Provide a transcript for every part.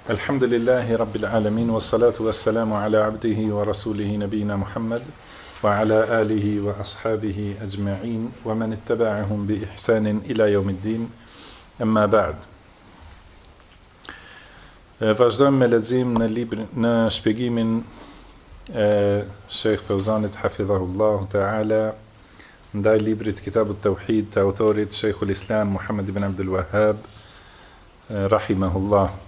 Alhamdulillahi Rabbil Alamin, wa salatu wa salamu ala abdihi wa rasulihi nabina Muhammad, wa ala alihi wa ashabihi ajma'in, wa man ittaba'ahum bi ihsanin ila yawmiddin, amma ba'd. Vazhdojmë me lexim në shpjegimin e Sheikh Fauzanit hafidhahullahu ta'ala ndaj librit Kitabut Tauhid të autorit Sheikhul Islam Muhammad ibn Abdul Wahhab rahimahullah.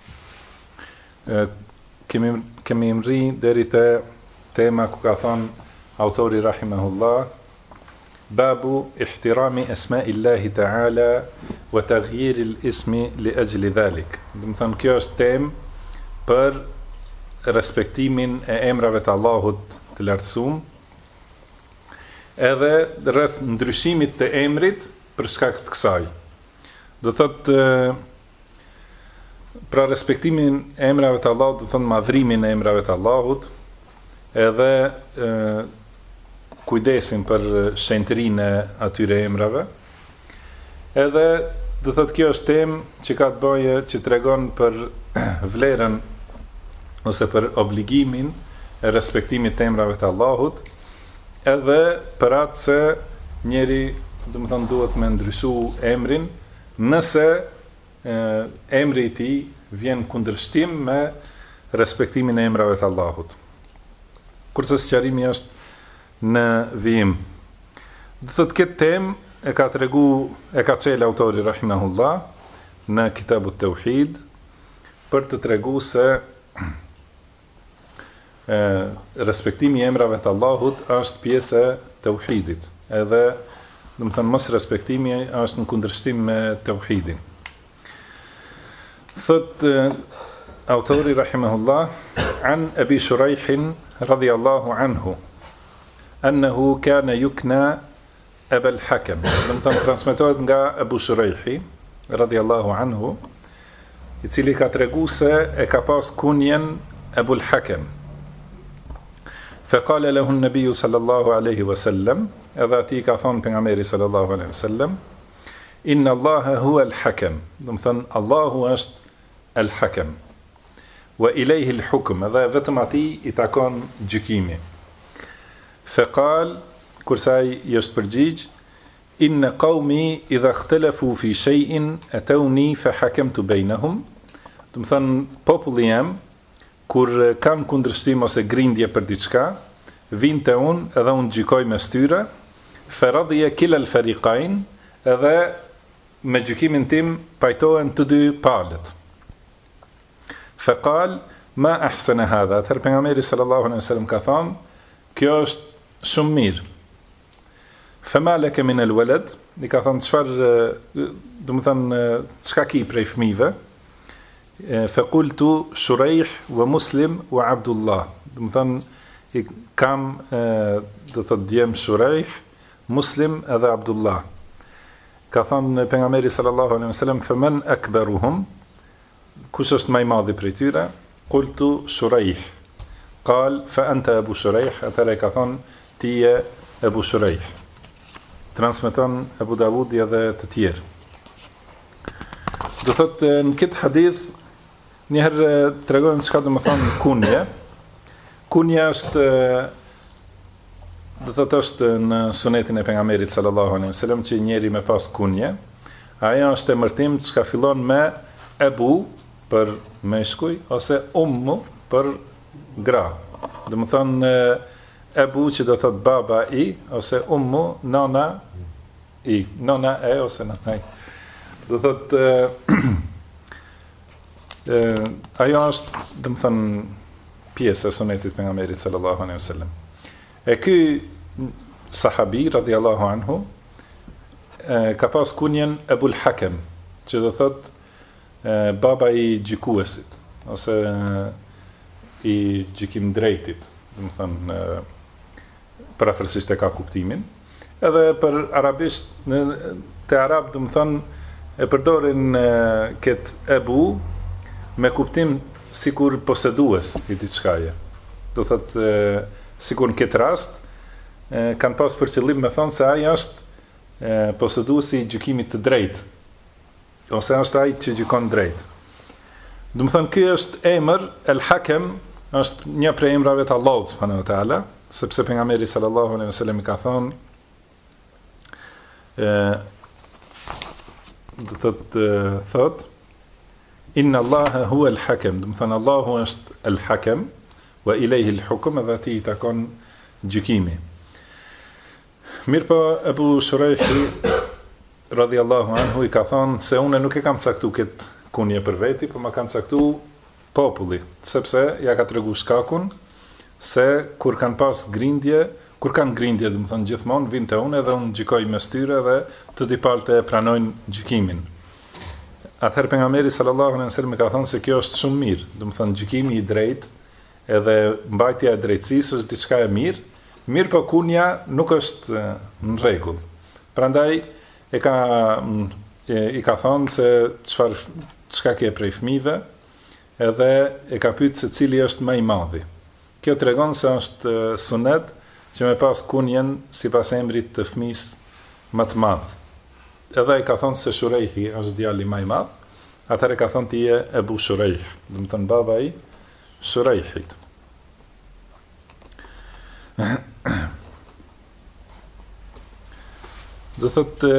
Kemi mri deri te tema ku ka thon autori rahimahullah, babu ihtirami asma'illahi ta'ala wa taghyir al-ismi li ajli dhalik. Do të thon kjo është temë për respektimin e emrave të Allahut të lartësuar, edhe rreth ndryshimit të emrit për shkak të kësaj. Do thotë pra respektimin e emrave të Allahut, do thonë madhrimin e emrave të Allahut, edhe kujdesin për shenjtërinë e atyre emrave. Edhe do thotë kjo është temë që ka të bëjë, që tregon për vlerën ose për obligimin e respektimit të emrave të Allahut, edhe për atë se njeri, do të thonë, duhet me ndryshu emrin nëse emri i tij vjen kundërshtim me respektimin e emrave të Allahut. Kurse sqarimi është në vijim. Do thotë këtë temë e ka çelë autori rahimahullah në Kitabut Tauhid për të treguar se respektimi i emrave të Allahut është pjesë e tauhidit, edhe do të thënë mos respektimi është në kundërshtim me tauhidin. Thot autori rahimahullah, an Abi Shurayh radhiyallahu anhu annahu kana yukna Aba al-Hakam. Do të thënë transmetohet nga Abu Shurayhi radhiyallahu anhu, i cili ka treguar se e ka pas kunjen Abu al-Hakam. فقال له النبي صلى الله عليه وسلم, edhe ati ka thonë pejgamberi sallallahu alaihi wasallam, inna Allaha huwa al-Hakam. Do të thënë Allahu është al-Hakam. Wa ilayhi al-hukm, edhe vetëm atij i takon gjykimi. Faqal, kurse ai i është përgjigj, inna qaumi idha ikhtalafu fi shay'in atawni fa hakamtu bainahum. Do të thënë populli jam, kur kanë kundërshtim ose grindje për diçka, vinë te unë edhe unë gjykoj mes tyre, fa radiya kila al-fariqain, edhe me gjykimin tim pajtohen të dy palët. Fa qal ma ahsana hadha, atëherë pejgamberi sallallahu alaihi wasallam ka thonë, kjo është shumë mirë. Fa ma laka min al-walad, i ka thonë çfarë, do të thënë çka ki prej fëmijëve. Faqultu Shurayh wa Muslim wa Abdullah. Do të thënë kam do thotë djem Shurayh, Muslim edhe Abdullah. Ka thënë pejgamberi sallallahu alaihi wasallam, faman akbaruhum, kush është më i madhi prej tyre? Qultu Shurayh. Qal fa anta Abu Shurayh, atëra ka thënë ti je Abu Shurayh. Transmeton Abu Dawudi edhe të tjerë. Do thotë në këtë hadith njëherë tregojmë çka do të thonë kunje. Kunja është, do thotë është në sunetin e pejgamberit sallallahu alaihi wasallam që njeri me pas kunje. Ajo është emërtim që fillon me Abu për meshkuj ose Ummu për gra. Do të thonë Abu që do thotë baba i, ose Ummu nana i, nana e ose nana i. Do thotë ajo është, do të thënë, pjesë e sunetit pejgamberit sallallahu alaihi wasallam. E ky sahabi radhiyallahu anhu ka pas kunjen Abul Hakam, që do thotë baba i gjykuesit ose i gjykim drejtit, do të thënë parafërsisht e ka kuptimin. Edhe për arabisht te arab, do të thënë e përdorin këtë Abu me kuptim sikur posedues i diçkaje. Do thotë sikur në këtë rast kanë pas për qëllim me thonë se ai është poseduesi i gjykimit të drejtë, ose është ai që gjykon drejt. Do të thonë ky është emër El-Hakem, është një prej emrave të Allahut subhanahu wa taala, sepse pejgamberi sallallahu alaihi wasallam i ka thonë do thot inna Allaha huwa al-Hakem, do të thonë Allahu është El-Hakem wa ilayhi al-hukm, dhe atij i takon gjykimi. Mirë po, Ebu Shurejhi radhiyallahu anhu i ka thonë se unë nuk e kam caktu këtë kunje për veti, po ma kanë caktu populli, sepse ja ka tregu shkakun se kur kanë pas grindje, kur kanë grindje, do të thonë gjithmonë vinë te unë dhe unë gjykoj mes tyre dhe të dy palët e pranojnë gjykimin. Atëherë pejgamberi sallallahu alaihi wasallam ka thënë se kjo është shumë mirë, do të thonë gjykimi i drejtë edhe mbajtja e drejtësisë është diçka e mirë, mirë po kunja nuk është në rregull. Prandaj i ka thonë se çka ke prej fëmijëve, edhe e ka pyet se cili është më i madhi. Kjo tregon se është sunet që me pas kunjen sipas emrit të fëmisë më të madh. Edhe i ka thonë se Shurejhi është djali më i madh, atëherë ka thonë ti je Ebu Shurejh, do të thonë baba i Shurejhit. Do thotë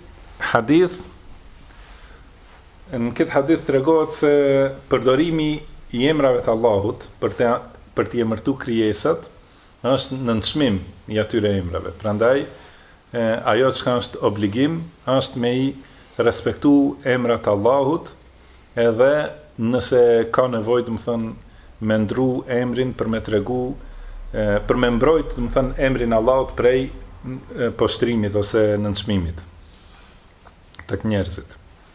në këtë hadith tregohet se përdorimi i emrave të Allahut për të emërtu krijesat është në çmim i atyre emrave. Prandaj ajo që është obligim është me i respektu emrat e Allahut, edhe nëse ka nevojë, do të thonë, me ndru emrin për me tregu, për me mbrojt, do të thonë, emrin Allahut prej poshtrimit ose nënçmimit tek njerëzit.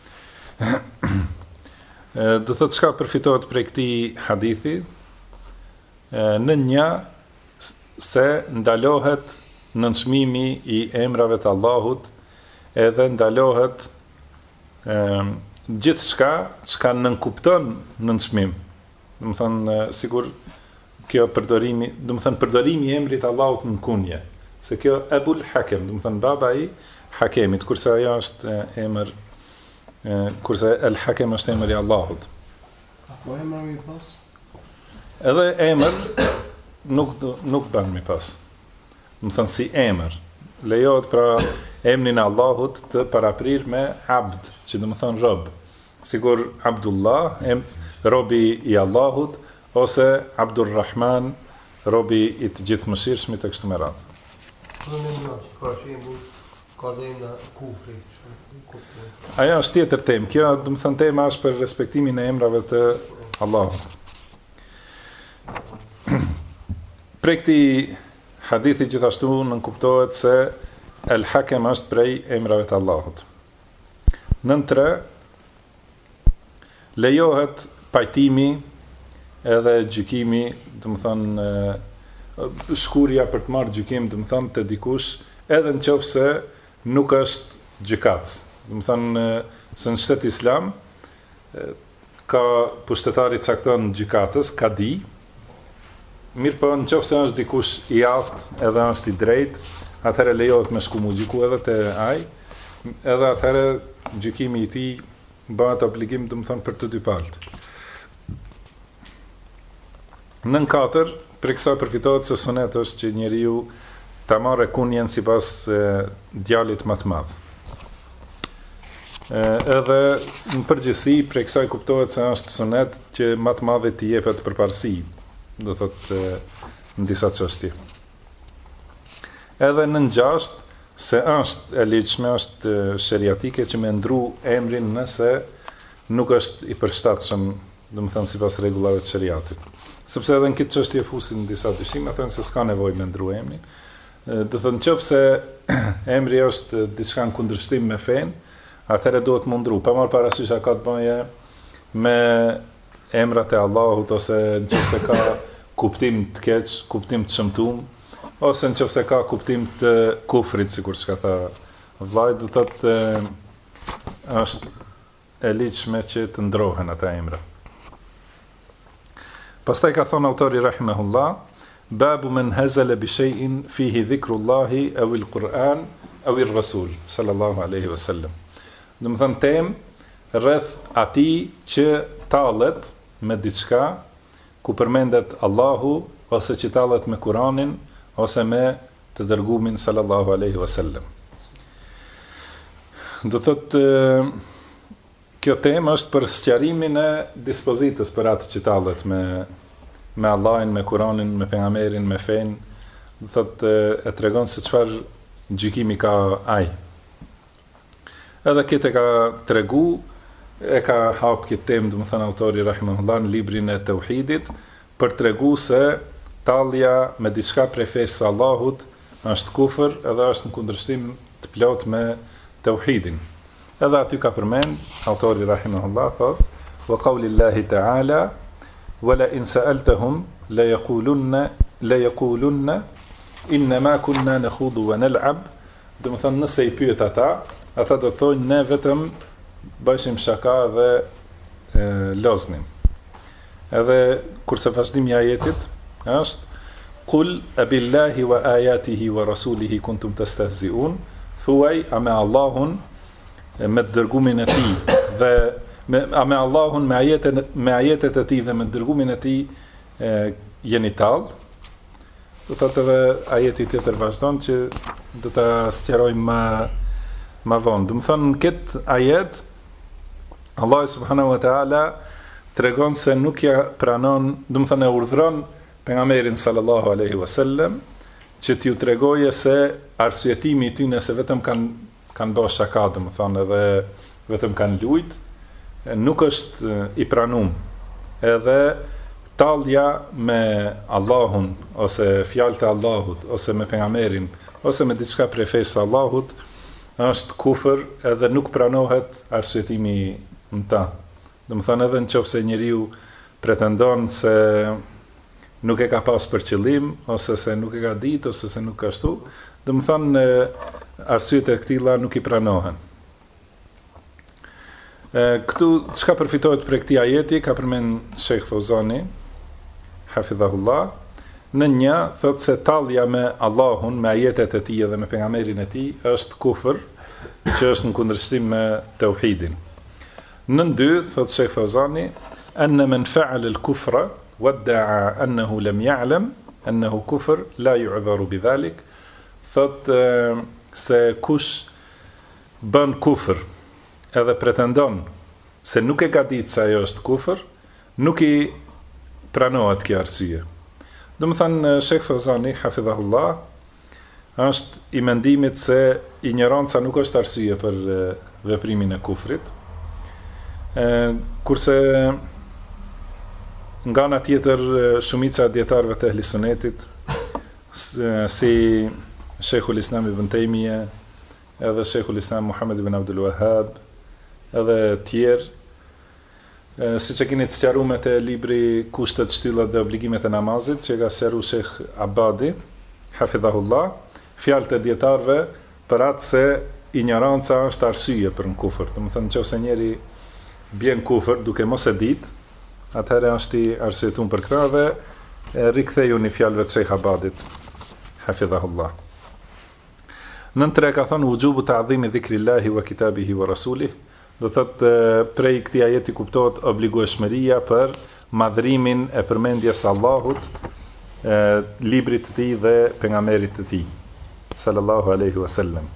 Do thotë çka përfitohet prej këtij hadithi, në një se ndalohet nënçmimi i emrave të Allahut, edhe ndalohet gjithçka çka nënkupton nënçmim. Do të thonë sigur kjo përdorimi, do të thonë përdorimi i emrit Allahut në kunje, se kjo Ebul Hakem, do të thonë baba i Hakemit, kurse ajo është emër, kurse El Hakem është emër i Allahut. Apo emër mi pas? Edhe emër nuk bën mi pas. Do të thonë si emër. Lejohet pra emrin e Allahut të paraprir me abd, që do të thonë rob. Sigur Abdullah, robi i Allahut, ose Abdurrahman, robi i të gjithë mëshirshmit e kështu me radhë. Ka dhe në kufri. Aja është tjetër temë. Kjo, do të thënë, tema është për respektimin e emrave të Allahut. Prej këtij hadithi gjithashtu nënkuptohet se El Hakem është prej emrave të Allahut. Nën 3 lejohet pajtimi edhe gjykimi, do të thonë shkurja për të marrë gjykim, do të thonë te dikush, edhe nëse nuk është gjykatës. Do të thonë se në shtet islam ka pushtetari cakton gjykatës, kadi. Mirë po nëse është dikush i aftë edhe është i drejtë, atëherë lejohet me shku mu gjyku edhe te ai, edhe atëherë gjykimi i tij bëhet obligim, do të thonë, për të dy palët. Nën 4, për kësaj përfitohet se sunet është që njeriu ta marrë kunjen sipas djalit më të madh. Edhe në përgjithësi për kësaj kuptohet se është sunet që më të madhi t'i jepet përparësi, do thotë në disa çështje. Edhe në 6 se është e ligjshme, është sheriatike që me ndru emrin nëse nuk është i përshtatshëm, do të thënë sipas rregullave të sheriatit. Sepse edhe në këtë çështje fusin disa dyshime, thonë se s'ka nevojë me ndru emrin. Do thonë nëse emri është diçka në kundërshtim me fen, atëherë duhet më ndru. Pa marrë parasysh a ka të bëje me emrat e Allahut, ose nëse ka kuptim të keq, kuptim të shëmtuar, ose nëse ka kuptim të kufrit, sikur çka tha vllai, do thotë është e ligjshme që të ndrohen ata emra. Pastaj ka thonë autori rahimahullah, babu men hazala bi shay'in fihi dhikrullahi aw al-Quran aw ar-Rasul sallallahu alaihi wasallam. Do të thonë temë rreth atij që tallet me diçka ku përmendet Allahu, ose që tallet me Kur'anin, ose me të dërgumin sallallahu alaihi wasallam. Do thotë kjo temë është për sqarimin e dispozitës për atë që tallet me Allahin, me Kur'anin, me pejgamberin, me fen. Do thotë e tregon se çfarë gjykimi ka ai. Edhe këtë ka tregu, e ka hap këtë temë, do të thënë autori rahimahullah në librin e Tauhidit, për tregu se tallja me diçka prej fesë së Allahut është kufër, edhe është në kundërshtim të plot me Tauhidin. Edhe aty ka përmend autori rahimahullah thot: "Wa qawlillahi ta'ala wa la in sa'altahum la yaqulunna inna ma kunna nakhudu wa nal'ab." Do të thënë nëse i pyet ata do të thonë ne vetëm bëshim shaka dhe loznim. Edhe kurse vazhdimi i ajetit është: "Qul abillahi wa ayatihi wa rasulihi kuntum tastahzi'un." Thuaj, a me Allahun, me dërgumin e tij dhe me Allahun, me ajetet e tij dhe me dërgumin e tij jeni tall. Do thotë edhe ajeti tjetër vazhdon që do ta sqarojmë më vonë. Do të thonë në këtë ajet Allah subhanahu wa taala tregon se nuk ja pranon, do të thonë e urdhron pejgamberin sallallahu alaihi wasallam që t'ju tregoje se arsyetimi i tyre se vetëm kanë bërë shaka, do të thonë edhe vetëm kanë lujt, nuk është i pranuar. Edhe tallja me Allahun ose fjalët e Allahut ose me pejgamberin ose me diçka prej fesë së Allahut është kufër, edhe nuk pranohet arsyetimi në ta. Do të thonë edhe nëse njeriu pretendon se nuk e ka pas për qëllim, ose se nuk e ka ditë, ose se nuk ka ashtu, do të thonë arsyet e këtilla nuk i pranohen. Këtu çka përfitohet prej këtij ajeti ka përmend Sheikh Fawzani hafidhahullah, në një thotë se tallja me Allahun, me ajetet e tij dhe me pejgamberin e tij është kufër, që është në kundërshtim me tauhidin. Në dy thotë Sheikh Fawzani, anna man fa'ala al-kufra wadda'a annahu lam ya'lam annahu kufr la yu'dharu bidhalik. Thotë se kush bën kufër edhe pretendon se nuk e ka ditë se ajo është kufër, nuk i pranohet kjo arsye. Do të thënë Sheikh Fawzani hafidhahullah është i mendimit se ignoranca nuk është arsye për veprimin e kufrit. Kurse nga ana tjetër shumica e dietarëve të ehli sunetit si Sheikhul Islam ibn Taymija, edhe Sheikhul Islam Muhammad ibn Abdul Wahhab, edhe tjerë, siç e keni sqaruar me te libri Kushtet, Shtyllat dhe Obligimet e namazit, që ka sqaruar Sheikh Abadi hafidhahullah, fjalët e dietarëve për atë se ignoranca është arsye për në kufër. Do të thënë nëse njeri bjen kufër duke mos e ditë, atëherë është i arsyetuar për këtë dhe riktheju në fjalëve të Sheikh Abadit hafidhahullah. Nën tre ka thënë wujubu ta'dhimi dhikrillahi wa kitabihi wa rasulih. Do thotë prej këtij ajeti kuptohet obligueshmëria për madhrimin e përmendjes së Allahut, librit të tij dhe pejgamberit të tij sallallahu alaihi wasallam.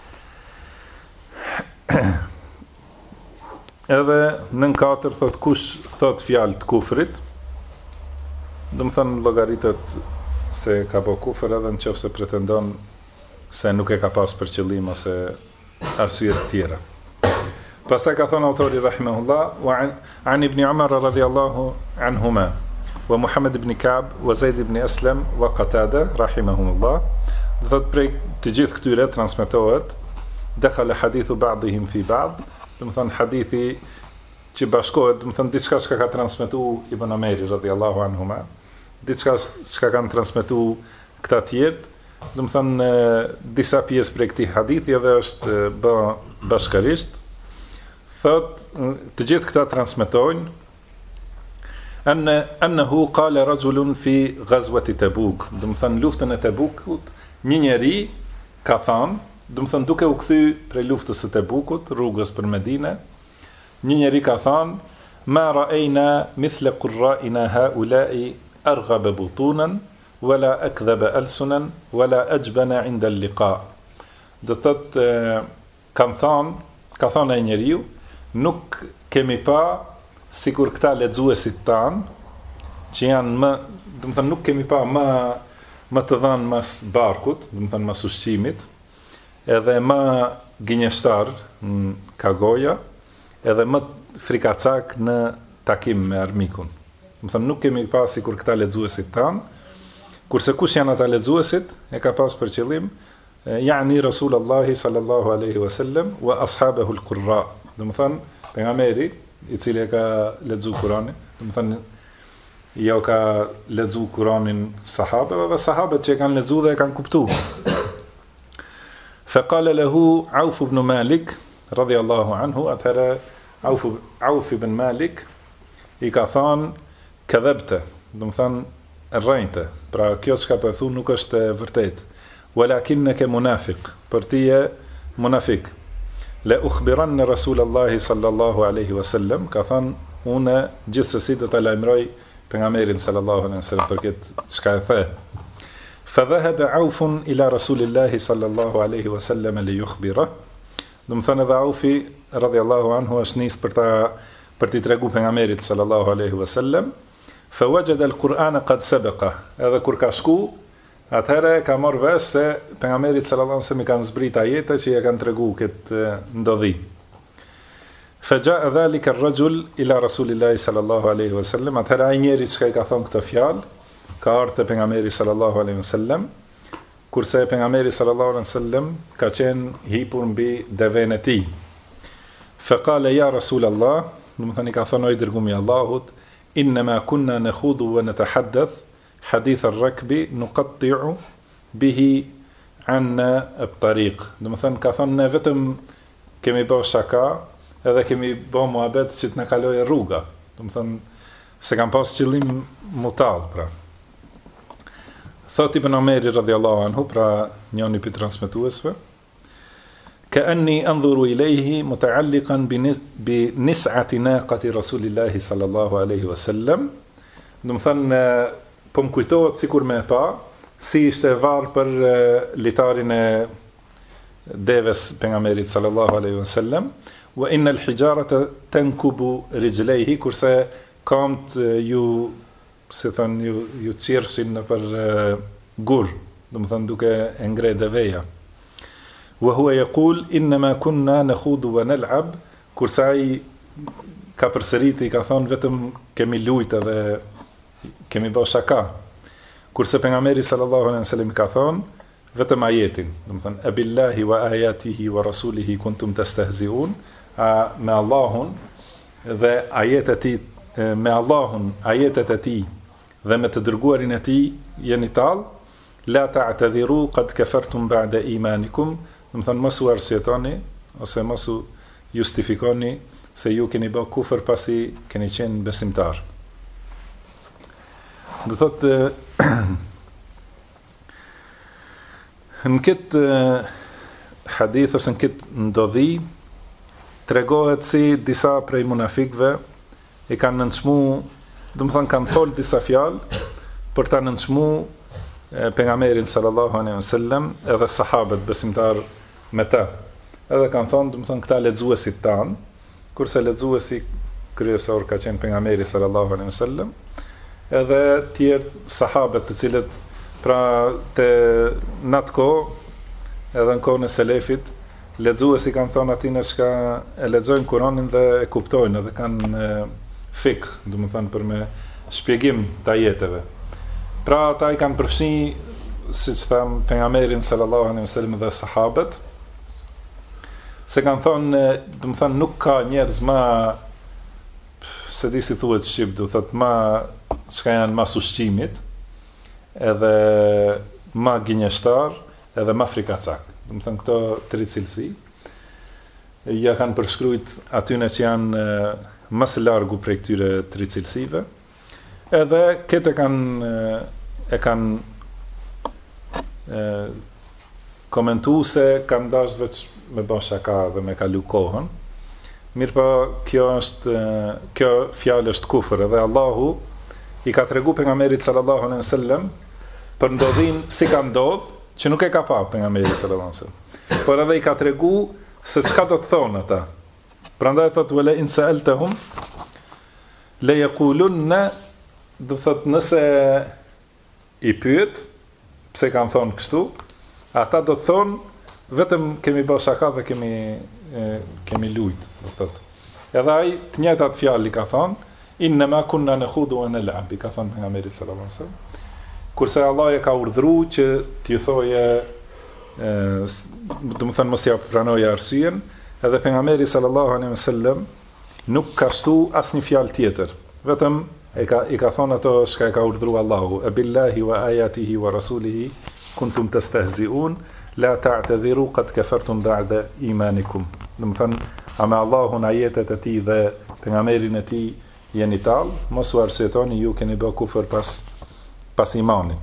Edhe nën katër thot kush thot fjalë të kufrit, do të thënë llogaritet se ka bë kufër edhe nëse pretendon se nuk e ka pas për qëllim ose arsye të tjera. Pastaj ka thënë autori rahimahullah, wa an ibn Umar radhiyallahu anhuma wa Muhammad ibn Ka'b wa Zaid ibn Aslam wa Qatada rahimahumullah. Do thot prej të gjithë këtyre transmetohet dakhala hadithu ba'dihim fi ba'd, do të thënë hadithi që bashkohet, do të thënë diçka që ka transmetuar Ibn Umari radhiyallahu anhuma, diçka që kanë transmetuar këta të tjerë, do të thënë disa pjesë prej këtij hadithi edhe është bë bashkërisht. Thot të gjithë këta transmetojnë annahu qala rajulun fi ghazwati Tabuk, do të thënë luftën e Tabukut, një njeri ka thënë, do të thënë duke u kthy prej luftës së Tabukut, rrugës për Medinë, një njeri ka thënë ma ra'ayna mithla qurra'ina haula'i arghaba butunan wala akdhaba alsunan wala ajbana 'inda al-liqa. Do thot ka thonë ai njeriu, nuk kemi pa sikur këta lexuesit tan që janë më, do të thënë nuk kemi pa më të dhënë mas barkut, do të thënë mas ushqimit, edhe më gënjeshtar ka goja, edhe më frikacak në takim me armikun. Do të thënë nuk kemi pa sikur këta lexuesit tan, kurse kush janë ata lexuesit, e ka pas për qëllim yani Rasulullahi sallallahu alaihi wasallam wa ashabahu al-qurra. Do të thënë pejgamberi i cili e ka lexu Kur'anin, do të thënë jo ka lexu Kur'anin sahabëve dhe sahabët që e kanë lexu dhe e kanë kuptuar. Faqala lahu Auf ibn Malik radiyallahu anhu, atëra Auf ibn Malik i ka thënë kadhabta, do të thënë rrejte, pra kjo çka po e thu nuk është e vërtetë. Walakinnaka munafiq, për ti je munafik. La ukhbiranna Rasulullahi sallallahu alaihi wasallam, ka thënë unë gjithsesi do ta lajmëroj pejgamberin sallallahu alaihi wasallam për këtë çka e the. Fa dhahaba Auf ila Rasulillahi sallallahu alaihi wasallam li yukhbira. Do të thënë edhe Aufi radhiyallahu anhu është nis për t'i tregu pejgamberit sallallahu alaihi wasallam. Fa wajada al-Qur'ana qad sabaqa. Edhe kur ka shku, atëherë ka marrë vesh se pejgamberit sallallahu alaihi wasallam i kanë zbrit ajete që ja kanë tregu këtë ndodhi. Fa jaa dhalika ar-rajul ila Rasulillahi sallallahu alaihi wasallam, atëherë ai njeri që i ka thonë këtë fjalë, ka ardhur te pejgamberi sallallahu alaihi wasallam, kurse pejgamberi sallallahu alaihi wasallam ka qenë hipur mbi deven e tij. Fa qala ya Rasulallah, do të thënë ka thonë oj dërgumi i Allahut, inma kunna nakhudu wa natahaddath hadith ar-rakbi nuqatti'u bihi anna at-tariq. Do të thënë ka thonë ne vetëm kemi bërë shaka edhe kemi bërë muhabet që të na kalojë rruga. Do të thënë se kanë pas qëllim mutal, pra. Thot Ibn Omeri radhiyallahu anhu, pra njëri prej transmetuesve, كأني أنظر إليه متعلقا بنسعة ناقة رسول الله صلى الله عليه وسلم. Do të thënë po më kujtohet sikur më pa si ishte varr për litarin e deves pejgamberit sallallahu alaihi wasallam, wa inna al-hijarata tankubu rijlayhi, kurse kamt ju si thon ju çirsin në për gur, do të thënë duke e ngre deveja. Wa huwa yaqul inma kunna nakhudu wa nal'ab, kurse ai ka përsëriti, ka thonë vetëm kemi lujtë dhe kemi bërë shaka. Kurse pejgamberi sallallahu alaihi wasallam ka thonë vetëm ajetin, do të thënë abillahi wa ayatihi wa rasulihi kuntum tastahzi'un, me Allahun dhe ajetet e tij, me Allahun, ajetet e tij dhe me të dërguarin e tij jeni tall, la ta'tadhiru qad kafartum ba'da imanikum. Do të thënë mos u arsyetoni ose mos u justifikoni se ju keni bërë kufër pasi keni qenë besimtar. Do thotë në këtë hadith ose në këtë ndodhi tregohet si disa prej munafikëve e kanë nënçmu, do të thënë kanë folë disa fjalë për ta nënçmu pejgamberin sallallahu alaihi wasallam edhe sahabët besimtar me ta. Edhe kanë thonë, do të thënë këta lexuesit tan, kurse lexuesi kryesor ka qenë pejgamberi sallallahu alaihi wasallam, edhe tjerë sahabët të cilët pra te natko edhe në kohën e selefit lexuesi kanë thonë atina që e lexojnë Kur'anin dhe e kuptojnë edhe kanë fik, do të thënë për me shpjegim të ajeteve. Pra ata i kanë përfshi, siç tham, pejgamberin sallallahu alaihi wasallam dhe sahabët, se kanë thonë, do të thënë nuk ka njerëz më, se di si thuhet shqip, do thotë më çka janë mas ushqimit, edhe më gënjeshtar, edhe më frikacak. Do të thënë këto tri cilësi ja kanë përshkruajt atyne që janë më së largu prej këtyre tri cilësive. Edhe këtë e kanë komentu se kanë dash veç me bën shaka dhe me kalu kohën, Mirë po, kjo fjalë është kufër, edhe Allahu i ka tregu pejgamberit sallallahu alaihi wasallam për ndodhin si ka ndodh, që nuk e ka pa pejgamberi sallallahu alaihi wasallam. Por edhe i ka tregu se çka do të thonë ata. Prandaj thotë wala in sa'altahum la yaqulunna, do thotë nëse i pyet pse kanë thonë kështu, ata do të thonë vetëm kemi bërë shaka dhe kemi lujt, do thotë. Edhe ai të njëjtat fjalë ka thonë, inna ma kunna nakhudu wa nal'ab, ka thonë pejgamberi sallallahu alaihi wasallam. Kurse Allah e ka urdhëruar që t'ju thoje, do të thënë mos ja pranoja arsyen, edhe pejgamberi sallallahu alaihi wasallam nuk ka shtu asnjë fjalë tjetër. Vetëm i ka thonë ato çka e ka urdhëruar Allahu, e billahi wa ayatihi wa rasulihi kuntum tastehzi'un la ta'tadhiru qad kafartum ba'da imanikum. Do të thënë, a me Allahun, ajetet e tij dhe pejgamberin e tij jeni tallë, mos u arsyetoni, ju keni bë kufër pas imanit.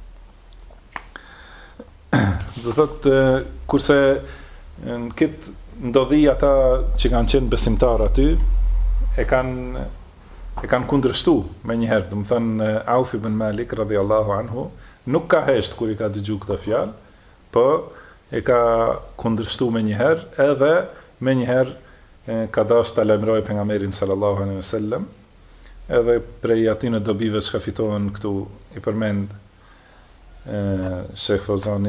Do thotë, kurse në këtë ndodhi ata që kanë qenë besimtar aty, e kanë kundërshtu me njëherë, do të thënë Auf ibn Malik radhiyallahu anhu nuk ka hesht kur i ka dëgju këtë fjalë, po e ka kundërshtu me njëherë, edhe me njëherë ka dash ta lajmërojë pejgamberin sallallahu alaihi wasallam. Edhe prej atyre dobive që fitohen këtu i përmend Sheikh Fozani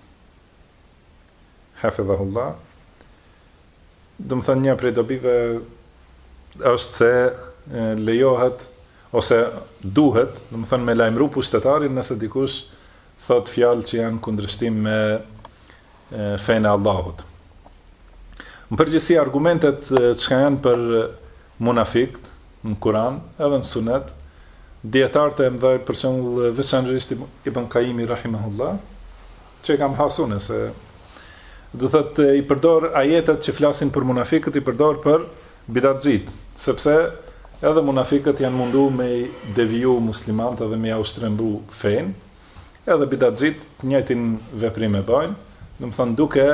hafidhahullah. Do të thënë një prej dobive është se lejohet ose duhet, do të thënë me lajmëru pushtetarin nëse dikush thot fjalë që janë kundërshtim me fenë e Allahut. Në përgjithësi argumentet që janë për munafikt në Kur'an, edhe në Sunet, dietarët e mëdhej, për shembull veçanërisht Ibn Qayyim rahimahullah, që kam hasune se do thotë i përdor ajetet që flasin për munafikët, i përdor për bidatxhit, sepse edhe munafikët janë mundu me deviju muslimanët dhe me ja ushtrembru fen, edhe bidatxhit të njëjtin veprim e bajnë, do të thonë duke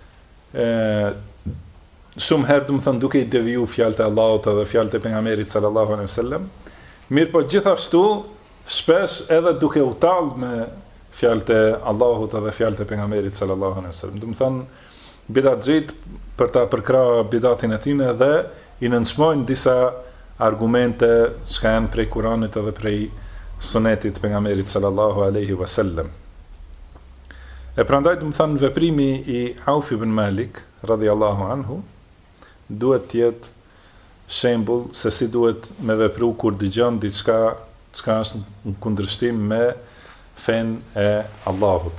shumë herë, do të thënë duke i deviju fjalët e Allahut edhe fjalët e pejgamberit sallallahu alaihi wasallam, mirë po gjithashtu shpesh edhe duke u tallë me fjalët e Allahut edhe fjalët e pejgamberit sallallahu alaihi wasallam. Do të thënë bidatxhit për ta përkrahur bidatin e tyre dhe i nënçmojnë disa argumente që janë prej Kuranit edhe prej Sunetit të pejgamberit sallallahu alaihi wasallam. E prandaj do të thënë veprimi i Auf ibn Malik radhiyallahu anhu duhet të jetë shembull se si duhet me vepru kur dëgjon diçka që është në kundërshtim me fenë e Allahut.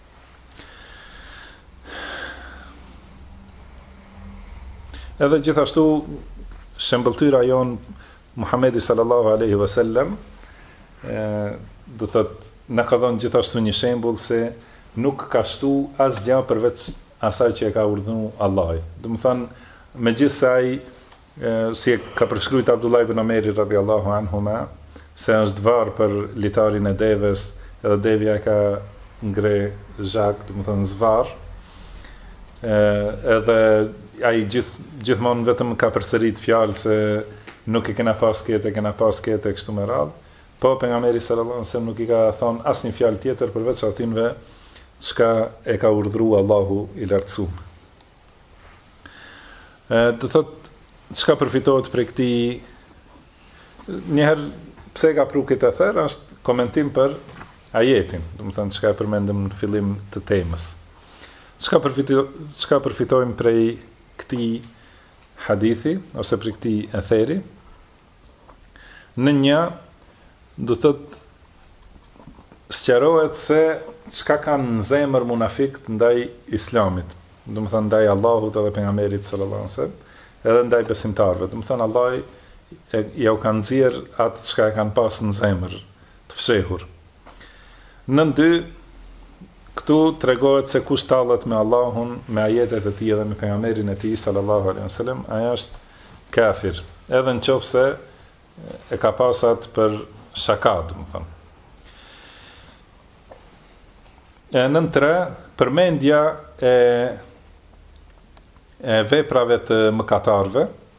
Edhe gjithashtu shembulltyra jon Muhamedi sallallahu alaihi wasallam do thotë na ka dhënë gjithashtu një shembull se nuk ka shtu asgjë përveç asaj që e ka urdhëruar Allahu. Do të thënë megjithëse si e ka përshkruajtur Abdullah ibn Omeri radhiyallahu anhuma, se është varë për litarin e deves, edhe devja ka ngre zhak, do të thënë zvar, edhe ai gjithmonë vetëm ka përsërit fjalë se nuk e kena pas këtë, kështu me radhë, po pejgamberi sallallahu alaihi wasallam nuk i ka thonë asnjë fjalë tjetër përveç atinve çka e ka urdhëruar Allahu i lartësuar. Do thotë çka përfitohet prej këtij, njëherë pse ka pru këtë ather, është komentim për ajetin, do të thënë çka e përmendëm në fillim të temës. Çka përfitojmë prej këtij hadithi ose prej këtij atheri? Në një, do thotë sqarohet se çka kanë në zemër munafikt ndaj Islamit, do të thënë ndaj Allahut edhe pejgamberit sallallahu alaihi wasallam, edhe ndaj besimtarëve. Do të thënë Allahu ja u ka nxjerr atë çka e kanë pas në zemër të fshehur. Në dy, këtu tregohet se kush tallet me Allahun, me ajetet e tij dhe me pejgamberin e tij sallallahu alaihi wasallam, ai është kafir, edhe nëse e ka pasat për shaka, do të thënë. Në tre, përmendja e veprave të mëkatarëve,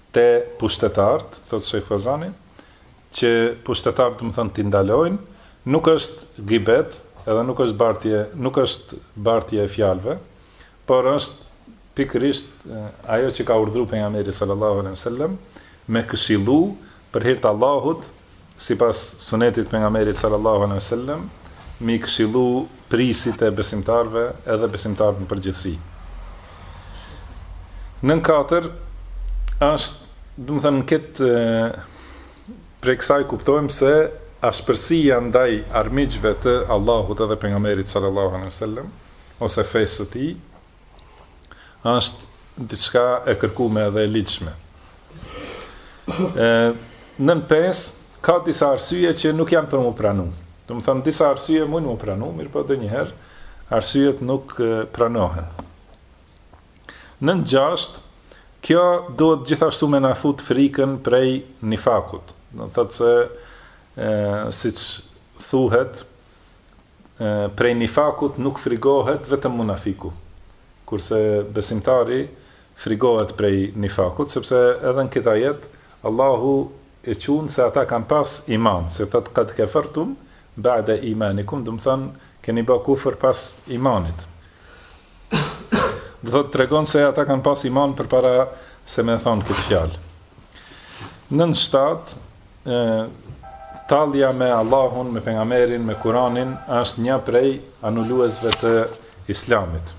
te pushtetarët, thot Shejh Fazani, që pushtetarët do të thonë t'i ndalojnë, nuk është gibet, edhe nuk është bartje e fjalëve, por është pikërisht ajo që ka urdhëruar pejgamberi sallallahu alaihi wasallam me këshillu për hir të Allahut, sipas sunetit pejgamberit sallallahu alaihi wasallam, me këshillu prisit e besimtarëve edhe besimtarët në përgjithësi. Nën 4 është, do të thënë, këtë prej kësaj kuptojmë se ashpërsia ndaj armiqve të Allahut edhe pejgamberit sallallahu alaihi wasallam ose fesë të tij është diçka e kërkuar edhe e ligjshme. Nën 5 ka disa arsye që nuk janë për mu pranu. Do të thënë disa arsye mund mu pranu, mirë po ndonjëherë arsyet nuk pranohen. Nën 6 kjo duhet gjithashtu me na fut frikën prej nifakut. Do të thotë se siç thuhet, prej nifakut nuk frigohet vetëm munafiku, kurse besimtari frigohet prej nifakut, sepse edhe në këtë ajet Allahu e qunë se ata kanë pas iman, se thot qad kafartum ba'da imanikum, do të thonë keni bë kufër pas imanit. Do thot tregon se ata kanë pas iman përpara se me thonë këtë fjalë. Nën 7 tallja me Allahun, me pejgamberin, me Kur'anin është një prej anuluesve të Islamit.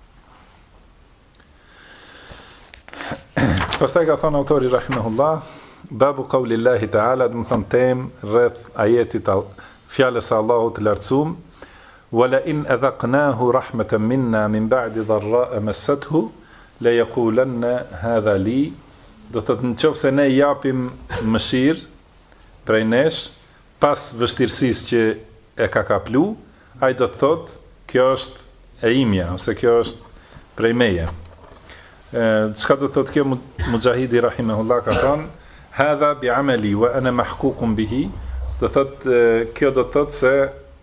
Pastaj ka thënë autori rahimahullah, babu qaulillahi ta'ala, do të thonë temë rreth ajetit fjalës së Allahut të lartësuar, wala in adhaqnahu rahmatan minna min ba'di dharra'a massathu la yaqulanna hadha li, do thotë nëse ne japim mëshirë prej nesh pas vështirësisë që e ka kaplu, ai do të thotë kjo është e imja ose kjo është prej meje. Çka do të thotë kjo? Mujahidi rahimahullah ka thënë hadha bi'amali wa ana mahququn bihi, do thotë kjo do të thotë se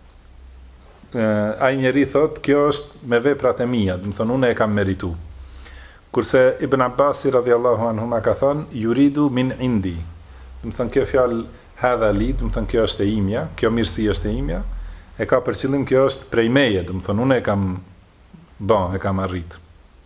ai njeri thotë kjo është me veprat e mia, do të thonë unë e kam meritu. Kurse Ibn Abbas radhiyallahu anhuma ka thënë yuridu min indi, do të thonë kjo fjalë hadha li, do të thonë kjo është e imja, kjo mirësi është e imja, e ka për qëllim kjo është prej meje, do të thonë unë e kam e kam arrit.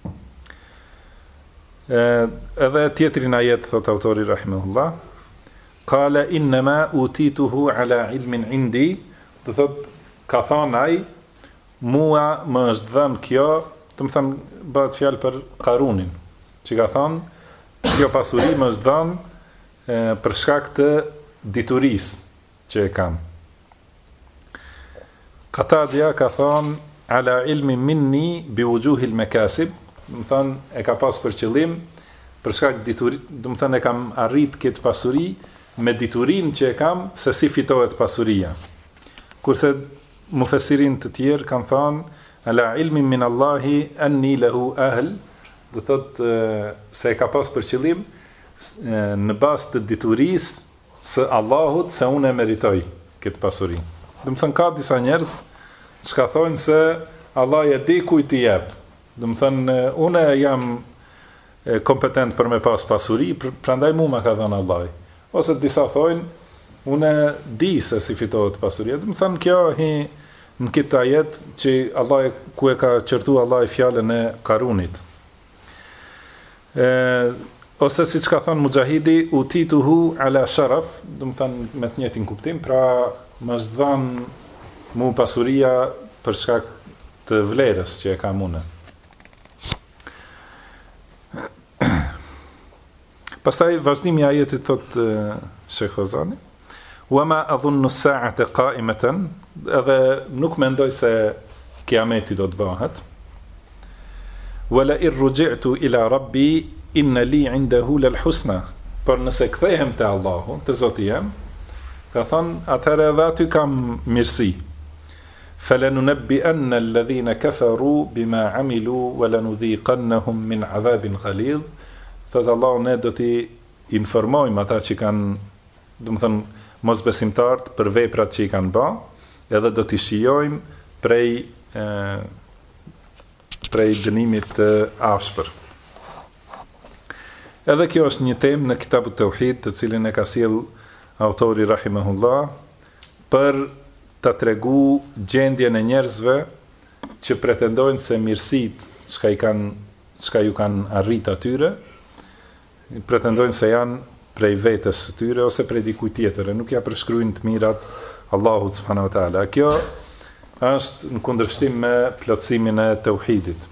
Edhe tjetrin ajet thot autori rahimahullah, qala innama utituhu ala ilmin indi, do thot ka thënë ai mua më është dhënë kjo, do të thënë bëhet fjalë për Karunin, që ka thënë kjo pasuri më është dhënë për shkak të diturisë që e kam. Qatadia ka thënë ala ilmi minni bi wujuhil makasib, do të thënë e ka pas për qëllim për shkak dituri, do të thënë e kam arrit këtë pasuri me diturinë që e kam se si fitohet pasuria. Kurse mufesirin të tjerë kanë thënë ala ilmi min Allahi anni lahu ahl, do thotë se e ka pas për qëllim në bazë të diturisë së Allahut se unë e meritoj këtë pasuri. Do të thënë ka disa njerëz që ka thonë se Allah e di kujt i jep. Do të thënë unë jam kompetent për me pas pasuri, prandaj mua më ka dhënë Allahu. Ose disa thonë unë di se si fitohet pasuria. Do të thënë kjo në këtë ajet që Allah ku e ka qertu Allah fjalën e Karunit. Ose siç ka thënë Mujahidi, utituhu ala sharaf, do të thënë me të njëjtin kuptim, pra më është dhënë mua pasuria për shkak të vlerës që e kam unë. Pastaj vazhdimi i ajetit thot Sheikh Fazani, wa ma adhunnu as-sa'ata qa'imatan, edhe nuk mendoj se kiameti do të bëhet. Wala in ruji'tu ila rabbi inna li 'indahu lal husna, por nëse kthehem te Allahu, te Zoti jam, ka thënë atëherë edhe aty kam mirësi. Falanunabbi'anna alladhina kafaru bima 'amilu wa lanudhiqannahum min 'adhabin ghalidh. Thëtë Allah, ne do t'i informojmë ata që kanë, do të thënë, mos besimtarët për veprat që i kanë bë, edhe do t'i shijojmë prej dënimit të ashpër. Edhe kjo është një temë në Kitabut Tauhid, të cilin e ka sjell autori rahimahullah për ta tregu gjendjen e njerëzve që pretendojnë se mirësitë çka ju kanë arrit atyre, pretendojnë se janë prej vetes së tyre ose prej dikujt tjetër, nuk ja përshkruajnë të mirat Allahut subhanahu wa taala. Kjo është në kundërshtim me plotësimin e tauhidit.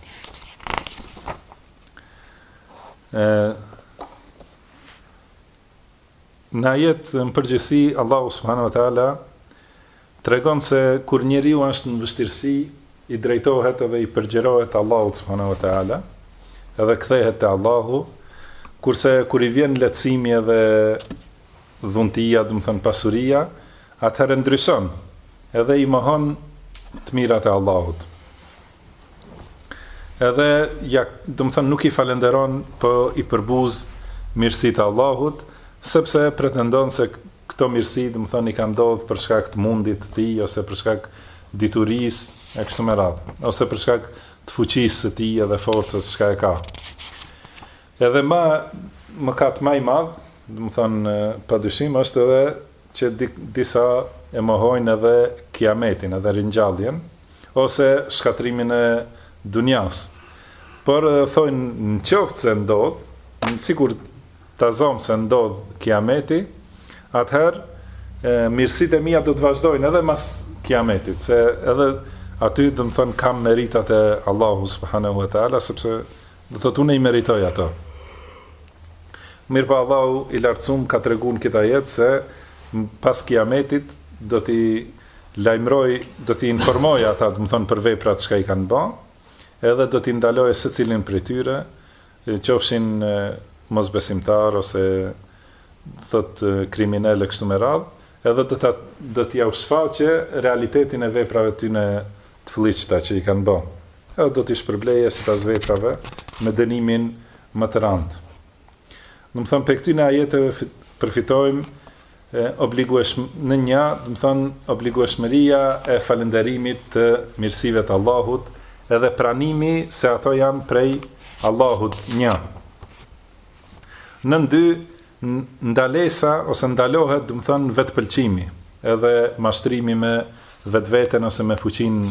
Në ajet në përgjithësi Allahu subhanahu wa taala tregon se kur njeriu është në vështirësi, i drejtohet edhe i përgjerohet Allahut subhanahu wa taala, edhe kthehet te Allahu, kurse kur i vjen lehtësimi edhe dhuntia, do të thënë pasuria, atëherë ndryshon, edhe i mohon të mirat e Allahut. Edhe do të thënë nuk i falenderon, po i përbuz mirësitë e Allahut, sepse pretendon se këto mirësi, do të thënë, i kanë ndodhur për shkak të mundit të tij, ose për shkak diturisë e kështu me radhë, ose për shkak të fuqisë së tij edhe forcës që e ka. Edhe mëkat më i madh, do të thënë, padyshim është edhe që disa e mohojnë edhe kiametin, edhe ringjalljen, ose shkatrimin e dunjas. Por thonë në qoftë se ndodh, sikur ta zomë se ndodh kiameti, atëherë mirësitë e mia do të vazhdojnë edhe mas kiametit, se edhe aty do të thënë kam meritat e Allahu subhanahu wa taala, sepse do thotë unë i meritoj ato. Mirë pa Allahu i lartësuar ka treguar këtë ajet se pas kiametit do t'i lajmëroj, do t'i informoj ata, do të thënë, për veprat që i kanë bërë, edhe do t'i ndaloj secilin prej tyre, qofshin mosbesimtar ose thot kriminal e kështu me radhë, edhe do t'ja shfaqe realitetin e veprave tyne të fëllishta që i kanë bërë. Edhe do t'i shpërbleje sipas veprave me dënimin më të randë. Do të thënë, për këtyne ajeteve përfitojmë në një, do të thënë, obligueshmëria e falënderimit të mirësive të Allahut, edhe pranimi se ato janë prej Allahut një. Në dy, ndalesa ose ndalohet, do të thënë, vetpëlqimi, edhe mashtrimi me vetveten ose me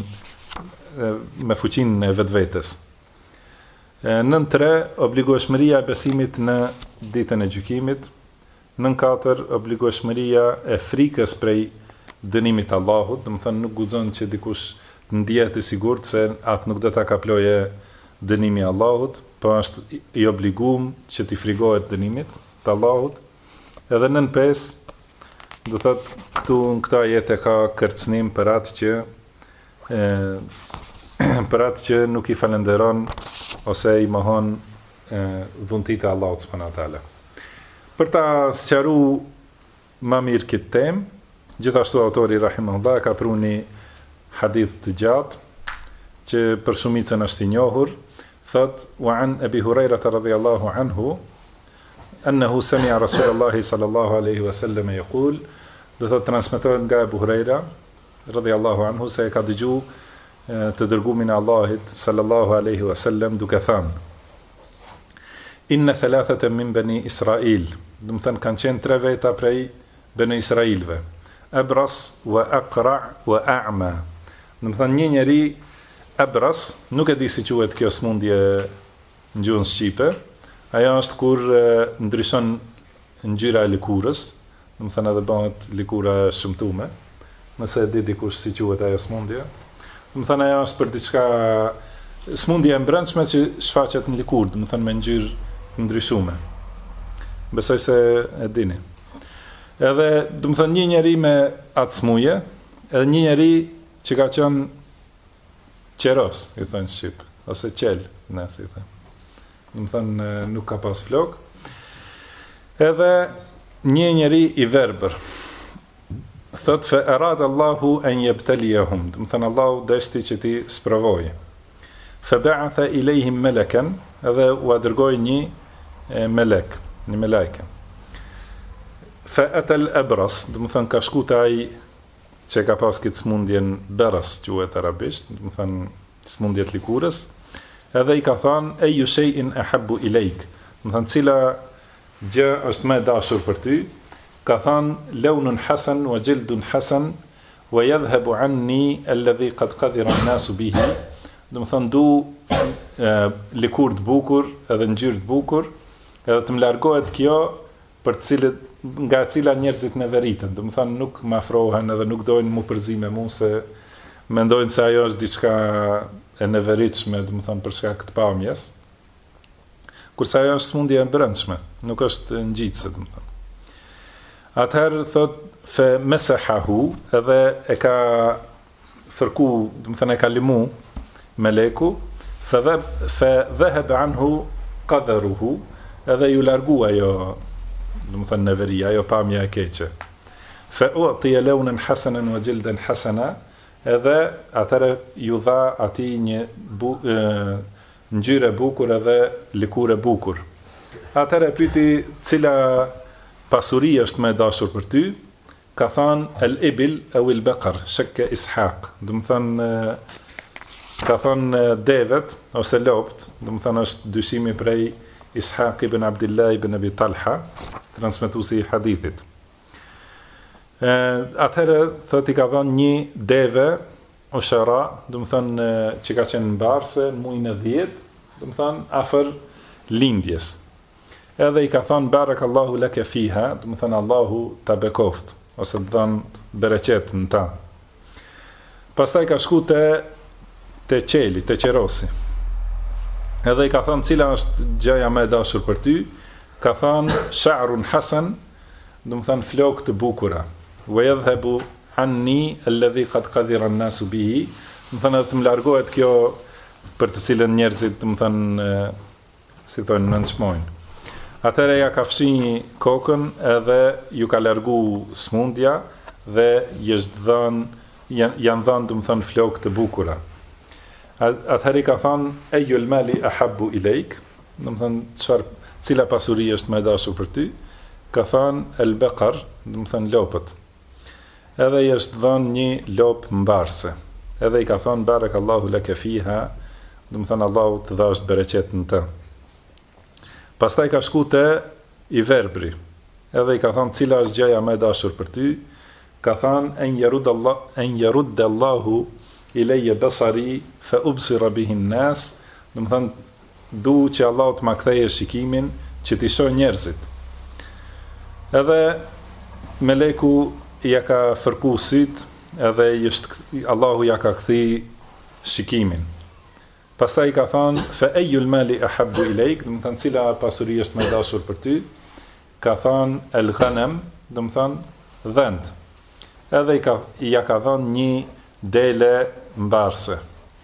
fuqinë e vetvetes. Në 3, obligueshmëria e besimit në ditën e gjykimit. Në 4, obligueshmëria e frikës prej dënimit të Allahut, do të thënë nuk guxon që dikush të ndihet i sigurt se atë nuk do ta kaploje dënimi i Allahut, po është i obliguar që t'i frigohet dënimit të Allahut. Edhe në 5, do thotë këtu në këtë ajet e ka kërcënim për atë që nuk i falenderon ose i mohon dhuntitë e Allahut subhanahu wa taala. Për ta sqaruar më mirë këtë temë, gjithashtu autori rahimahullah ka pru një hadith të gjatë që për shumicën është i njohur, thot wa an Abi Huraira radhiyallahu anhu annahu sami'a Rasulullahi sallallahu alaihi wasallam yaqul, do thot transmetohet nga Abu Huraira radhiyallahu anhu se ka dëgjuar të dërgumin e Allahit sallallahu alaihi wasallam duke thënë: Inna thalathatan min bani Israil, do të thënë kanë qenë 3 veta prej bani Israilve, Abras wa Aqra wa A'ma. Do të thënë një njeri Abras, nuk e di si quhet kjo smundje në gjuhën shqipe, ajo është kur ndryshon ngjyra e lëkurës, do të thënë edhe bëhet lëkura shëmtume, nëse e di dikush si quhet ajo smundje. Do të thënë ajo është për diçka smundje e brendshme që shfaqet në lëkurë, do të thënë me ngjyrë ndryshume. Besoj se e dini. Edhe, do të thënë, një njeri me atë smuje, edhe një njeri që ka qenë qeros, i thonë shqip, ose qel, nëse i thonë. Do të thënë nuk ka pas flok. Edhe një njeri i verbër. Thot fe arad Allahu an yabtaliyahum, do të thënë Allahu dështi që ti sprovojë. Fe ba'atha ilayhim malakan, edhe u dërgoi një melek, një melajke. Fe atal abras, do të thënë ka shku te ai që ka pas këtë smundjen beras, quhet arabisht, do të thënë smundjet likurës, edhe i ka thënë ayu shay'in ahabbu ilayk, do të thënë cila gjë është më e dashur për ty, ka thënë lawnun hasan wa jildun hasan wa yadhhabu anni alladhi qad qadira an-nasu bihi. Do të thënë du likur të bukur, edhe ngjyrë të bukur, edhe të më largohet kjo për të cilët nga e cila njerëzit neveritën. Do të thënë nuk më afrohen edhe nuk dojnë mu përzi me mua se mendojnë se ajo është diçka e neveritshme, do të thënë për shkak të pamjes. Kurse ajo është smundje e brendshme, nuk është ngjitse, do të thënë. Atëherë thot fe mesahahu, edhe e ka fërku, do të thënë e ka limu meleku, fe dhahaba anhu qadaruhu, edhe ju largu ajo, do të thënë neveria, ajo pamja e keqe. Fe u'tiya lawnan hasanan wa jildan hasana, edhe atëherë ju dha atij një ngjyrë e bukur edhe likur e bukur. Atëherë pyeti cila pasuri është më e dashur për ty, ka thënë el-ibil aw el-baqar, shakka Ishaq. Do të thënë ka thënë devet ose lopt, do të thënë është dyshimi prej Ishaq ibn Abdullah ibn Abi Talha, transmetuesi i hadithit. Atëherë thotë i ka dhënë një deve oshara, do të thënë që ka qenë në Barse në muajin e 10, do të thënë afër lindjes. Edhe i ka thënë barakallahu laka fiha, do të thënë Allahu ta bekoft ose të dhënë bereqet në ta. Pastaj ka shku te qeli, te qerosi. Edhe i ka thënë cila është gjëja më e dashur për ty, ka thënë sha'run hasan, do të thënë flokë të bukura. Wa yadhhabu anni alladhi qad qadira an-nasu bihi, do të thënë të më largohet kjo për të cilën njerëzit, do të thënë si thonë nënçmojnë. Atëherë ja ka fshi kokën edhe ju ka largu smundja dhe janë dhënë, do të thënë flokë të bukura. Atëherë i ka thënë ejul mali ahabbu ilejk, do të thënë cila pasuri është më e dashur për ty, ka thënë el baqar, do të thënë lopët. Edhe i është dhënë një lopë mbarse. Edhe i ka thënë barakallahu laka fiha, do të thënë Allahu të dhash bereqet në të. Pastaj ka shku te i verbri. Edhe i ka thënë cila është gjëja më e dashur për ty, ka thënë en yarud Allahu ilayya basari fa ubsira bihi an-nas, do të thënë du që Allahu të më ktheje shikimin që t'i shoh njerëzit. Edhe meleku ja ka fërku syt, edhe Allahu ja ka kthy shikimin. Pastaj ka thënë fa ejul mali ahabbu ilejk, do të thënë cila pasuri është më e dashur për ty, ka thënë el ghanam, do të thënë dhend. Edhe ja ka thënë një dele mbarse.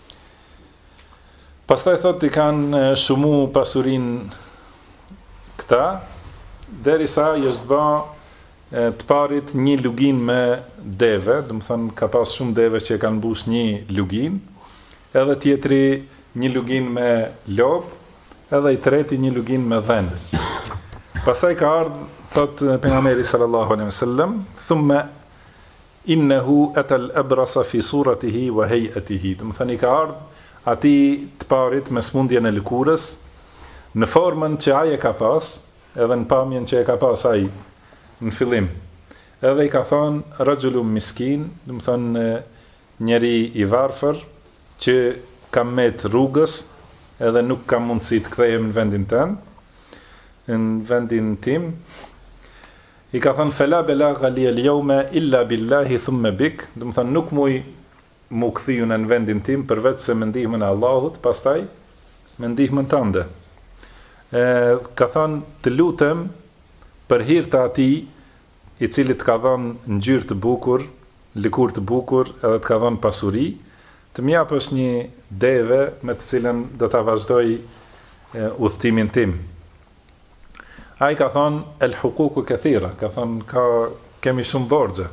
Pastaj thotë i kanë shumu pasurin këta, derisa i është bë të parit një lugin me deve, do të thënë ka pas shumë deve që kanë mbush një lugin, edhe tjetri një lugin me lop, edhe i treti një lugin me dhend. Pastaj ka ardhur, thot pejgamberi sallallahu alaihi wasallam, thumma innahu ata al-abrasa fi suratihi wa hay'atihi. Do të thënë ka ardhur atij të parit me smundjen e lëkurës, në formën që ai e ka pas, edhe në pamjen që e ka pas ai në fillim. Edhe i ka thonë rajulun miskin, do të thënë njeri i varfër që kam met rrugës edhe nuk kam mundësi të kthehem në vendin tënd, në vendin tim. I ka thënë fela belagha li al-yawma illa billahi thumma bik, do të thënë nuk mu kthiju në vendin tim përveç se me ndihmën e Allahut, pastaj me ndihmën tënde. Ka thënë të lutem për hir të atij i cili të ka dhënë ngjyrë të bukur, likur të bukur, edhe të ka dhënë pasuri, të më japësh një deve me të cilën do ta vazhdoj udhtimin tim. Ai ka thënë el huququ kathira, ka thënë kemi shumë borxhe.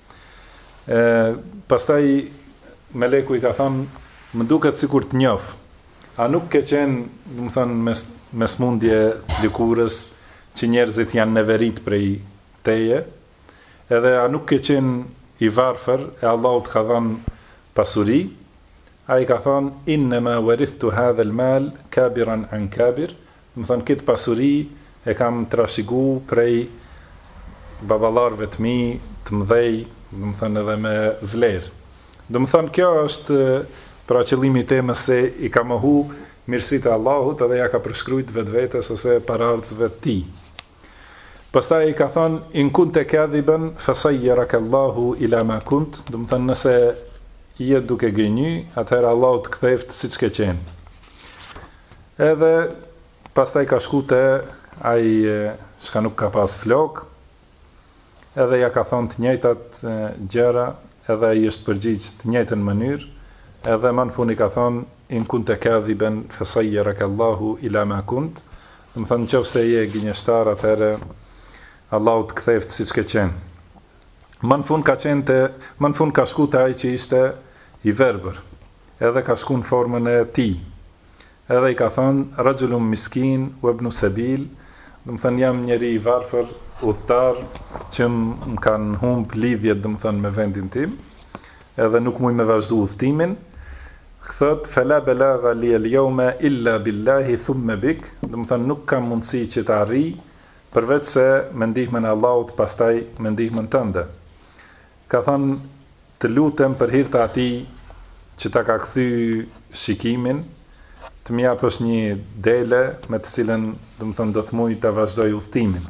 Pastaj meleku i ka thënë më duket sikur të njoh. A nuk ke qenë, do të thënë me smundje likurës që njerëzit janë neverit prej teje, edhe a nuk ke qenë i varfër e Allahu të ka dhënë pasuri. Ai ka thënë innama warithtu hadha al-mal kabiran an kabir, do të thënë këtë pasuri e kam trashëgu prej baballarëve të mi, të mëdhej, do të thënë edhe me vlerë. Do të thënë kjo është pra qëllimi i temës se i ka mohu mirësitë e Allahut edhe ja ka përshkruajt vetvetes ose paraardhësve të tij. Pastaj i ka thënë in kunte kadhiban fasayyaraka Allahu ila ma kunt, do të thënë nëse je duke gënjy, atëherë Allahu të ktheft siç ke qenë. Edhe pastaj ka shku te ai çka nuk ka pas flok, edhe ja ka thonë të njëjtat gjëra, edhe ai është përgjigj të njëjtën mënyrë, edhe më në fund i ka thonë in kunte kadhiban fasayyaraka Allahu ila ma kunt, do të thënë nëse je gënjeshtar, atëherë Allahu të ktheft siç ke qenë. Më në fund ka shku te ai që ishte i verbër, edhe ka shku në formën e tij. Edhe i ka thënë rajulun miskin wa ibn sabil, do të thënë jam njeri i varfër, udhëtar që më kanë humb lidhjet, do të thënë me vendin tim, edhe nuk muj me vazhdu udhëtimin. Thot fala balagha li al-yawma illa billahi thumma bik, do të thënë nuk kam mundësi që të arrij përveç se me ndihmën e Allahut, pastaj me ndihmën tënde. Ka thënë të lutem për hir të atij që ta ka kthy shikimin, të më japësh një dele me të cilën do të thënë do të muj të vazhdoj udhëtimin.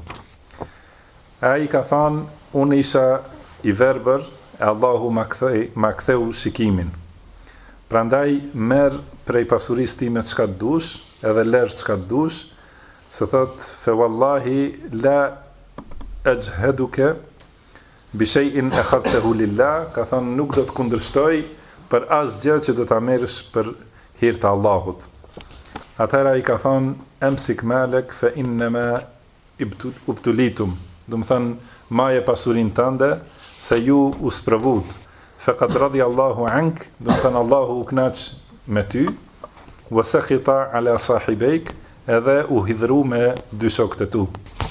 Ai ka thënë unë isha i verbër, e Allahu ma ktheu shikimin. Prandaj merr prej pasurisë time çka të dush, edhe lër çka të dush, se thot fe wallahi la ajhaduka bi shay'in akhadtahu lillah, ka thënë nuk do të kundërshtoj për asgjë që do ta merresh për hir të Allahut. Atëra i ka thënë amsik malek fa inma ubtulitum, do të thënë maje pasurinë tënde se ju u sprovut. Faqad radhi Allahu ank, do të thënë Allahu u kënaq me ty, wa sakhita ala sahibejk, edhe u hidhru me dy shokët e tu.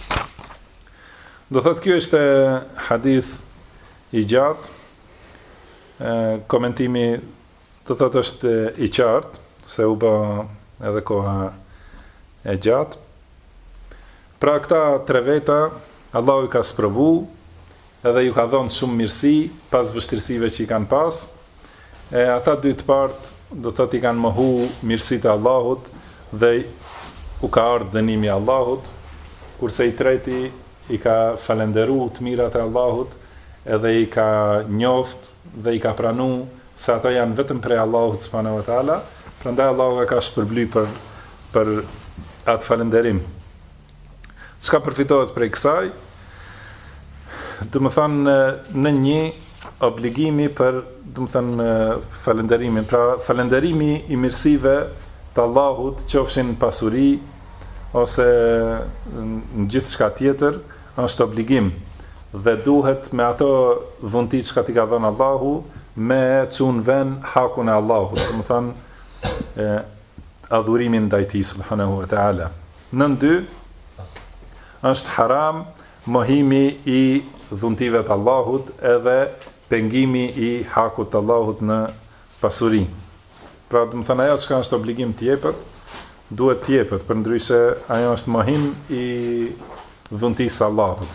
Do thotë kjo është hadith i gjatë, komentimi do thotë është i qartë, se u bë edhe koha e gjatë. Pra këta tre veta, Allahu i ka sprovu, edhe ju ka dhënë shumë mirësi pas vështirësive që i kanë pas, e ata dy të partë do thotë i kanë mohu mirësitë e Allahut dhe u ka ardhur dënimi i Allahut, kurse i treti i ka falendëruar të mirat e Allahut, edhe i ka njoft dhe i ka pranuar se ato janë vetëm prej Allahut subhanahu wa taala, prandaj Allahu e ka shpërblyr për atë falënderim. Çka përfitohet prej kësaj? Do të thënë në një obligimi për, do të thënë falënderimin, pra falënderimi i mirësive të Allahut, qofshin pasuri ose në gjithë shka tjetër, është obligim dhe duhet me ato dhunti që ka t'i ka dhënë Allahu me çun vend hakun e Allahut, do të thënë adhurimin ndaj tij subhanahu wa taala. Nën dy është haram mohimi i dhuntive të Allahut edhe pengimi i hakut të Allahut në pasuri. Pra, do të thënë ajo që është obligim të jepet, duhet të jepet, përndryshe ajo është mohim i dhuntisë Allahut.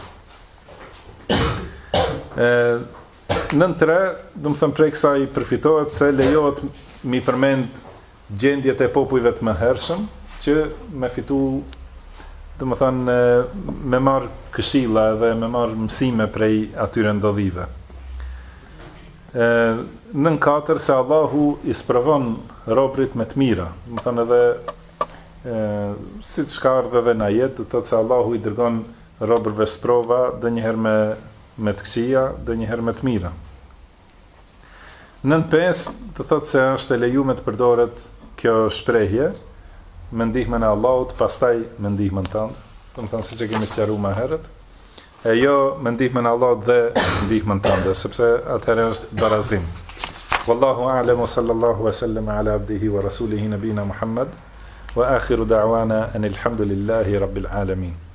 Nën tre, do të thënë prej kësaj përfitohet se lejohet mi përmend gjendjet e popujve të mëhershëm, që me fitu, do të thënë me marr këshilla dhe me marr mësime prej atyre ndodhive. Nën katër se Allahu i sprovon robrit me të mira, do të thënë edhe siç ka ardhur edhe në ajet, do të thotë se Allahu i dërgon robërve sprova, donjëherë me të këqija, donjëherë me të mira. Nën pesë, do thotë se është e lejuar të përdoret kjo shprehje me ndihmën e Allahut, pastaj me ndihmën tënde, do të thënë siç e kemi sqaruar më herët. E jo me ndihmën e Allahut dhe ndihmën tënde, sepse atëherë është barazim. Wallahu a'lam wa sallallahu wa sallama ala abdihi wa rasulihi nabina Muhammad wa akhiru da'wana anil hamdulillahi rabbil alamin.